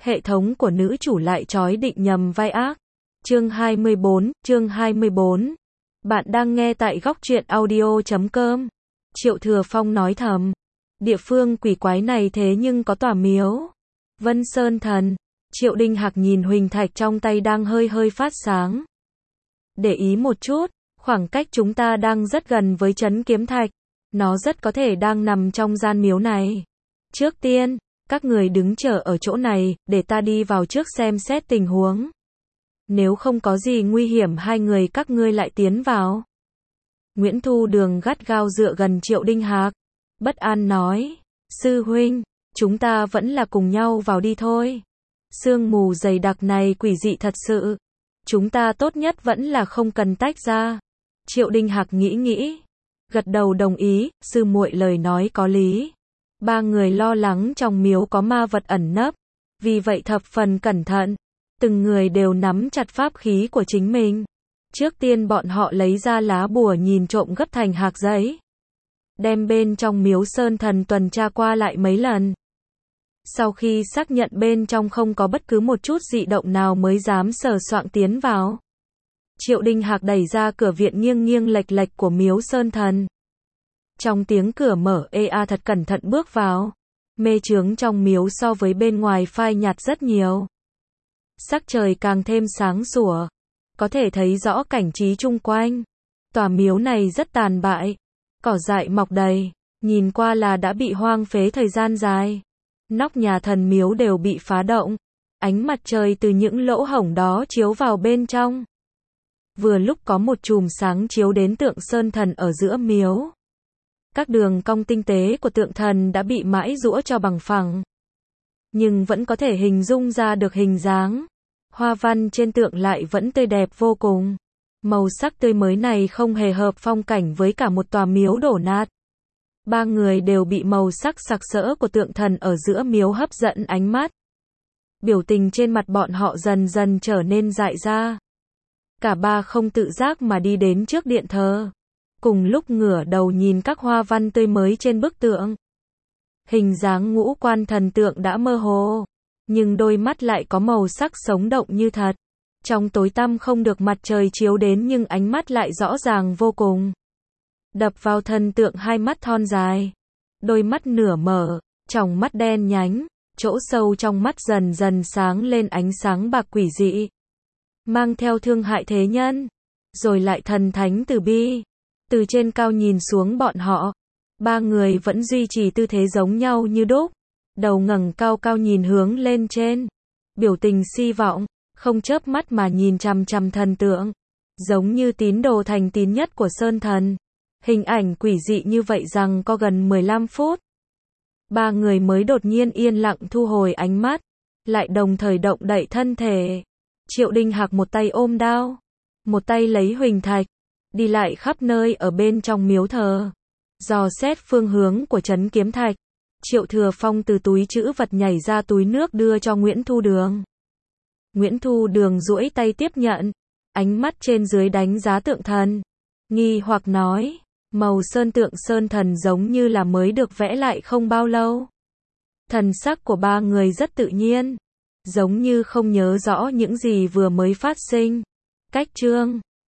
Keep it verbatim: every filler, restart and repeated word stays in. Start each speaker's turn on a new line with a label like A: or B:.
A: hệ thống của nữ chủ lại trói định nhầm vai ác. Chương hai mươi bốn, chương hai mươi bốn. Bạn đang nghe tại góc truyện audio chấm com. Triệu Thừa Phong nói thầm. Địa phương quỷ quái này thế nhưng có tòa miếu. Vân Sơn Thần. Triệu Đinh Hạc nhìn huỳnh thạch trong tay đang hơi hơi phát sáng. Để ý một chút, khoảng cách chúng ta đang rất gần với trấn Kiếm Thạch. Nó rất có thể đang nằm trong gian miếu này. Trước tiên, các người đứng chờ ở chỗ này, để ta đi vào trước xem xét tình huống. Nếu không có gì nguy hiểm hai người các ngươi lại tiến vào. Nguyễn Thu Đường gắt gao dựa gần Triệu Đinh Hạc. Bất an nói, sư huynh, chúng ta vẫn là cùng nhau vào đi thôi. Sương mù dày đặc này quỷ dị thật sự. Chúng ta tốt nhất vẫn là không cần tách ra. Triệu Đinh Hạc nghĩ nghĩ. Gật đầu đồng ý, sư muội lời nói có lý. Ba người lo lắng trong miếu có ma vật ẩn nấp. Vì vậy thập phần cẩn thận. Từng người đều nắm chặt pháp khí của chính mình. Trước tiên bọn họ lấy ra lá bùa nhìn trộm gấp thành hạc giấy. Đem bên trong miếu Sơn Thần tuần tra qua lại mấy lần. Sau khi xác nhận bên trong không có bất cứ một chút dị động nào mới dám sờ soạng tiến vào. Triệu Đinh Hạc đẩy ra cửa viện nghiêng nghiêng lệch lệch của miếu Sơn Thần. Trong tiếng cửa mở ê a thật cẩn thận bước vào. Mê chướng trong miếu so với bên ngoài phai nhạt rất nhiều. Sắc trời càng thêm sáng sủa. Có thể thấy rõ cảnh trí chung quanh. Tòa miếu này rất tàn bại. Cỏ dại mọc đầy. Nhìn qua là đã bị hoang phế thời gian dài. Nóc nhà thần miếu đều bị phá động. Ánh mặt trời từ những lỗ hổng đó chiếu vào bên trong. Vừa lúc có một chùm sáng chiếu đến tượng Sơn Thần ở giữa miếu. Các đường cong tinh tế của tượng thần đã bị mãi giũa cho bằng phẳng. Nhưng vẫn có thể hình dung ra được hình dáng. Hoa văn trên tượng lại vẫn tươi đẹp vô cùng. Màu sắc tươi mới này không hề hợp phong cảnh với cả một tòa miếu đổ nát. Ba người đều bị màu sắc sặc sỡ của tượng thần ở giữa miếu hấp dẫn ánh mắt. Biểu tình trên mặt bọn họ dần dần trở nên dại ra. Cả ba không tự giác mà đi đến trước điện thờ. Cùng lúc ngửa đầu nhìn các hoa văn tươi mới trên bức tượng. Hình dáng ngũ quan thần tượng đã mơ hồ. Nhưng đôi mắt lại có màu sắc sống động như thật. Trong tối tăm không được mặt trời chiếu đến nhưng ánh mắt lại rõ ràng vô cùng. Đập vào thần tượng hai mắt thon dài. Đôi mắt nửa mở, tròng mắt đen nhánh. Chỗ sâu trong mắt dần dần sáng lên ánh sáng bạc quỷ dị. Mang theo thương hại thế nhân. Rồi lại thần thánh từ bi. Từ trên cao nhìn xuống bọn họ. Ba người vẫn duy trì tư thế giống nhau như đúc. Đầu ngẩng cao cao nhìn hướng lên trên. Biểu tình si vọng. Không chớp mắt mà nhìn chằm chằm thần tượng. Giống như tín đồ thành tín nhất của Sơn Thần. Hình ảnh quỷ dị như vậy rằng có gần mười lăm phút. Ba người mới đột nhiên yên lặng thu hồi ánh mắt. Lại đồng thời động đậy thân thể. Triệu Đinh Hạc một tay ôm đao. Một tay lấy huỳnh thạch. Đi lại khắp nơi ở bên trong miếu thờ. Dò xét phương hướng của trấn Kiếm Thạch. Triệu Thừa Phong từ túi trữ vật nhảy ra túi nước đưa cho Nguyễn Thu Đường. Nguyễn Thu Đường duỗi tay tiếp nhận. Ánh mắt trên dưới đánh giá tượng thần. Nghi hoặc nói. Màu sơn tượng Sơn Thần giống như là mới được vẽ lại không bao lâu. Thần sắc của ba người rất tự nhiên. Giống như không nhớ rõ những gì vừa mới phát sinh. Cách chương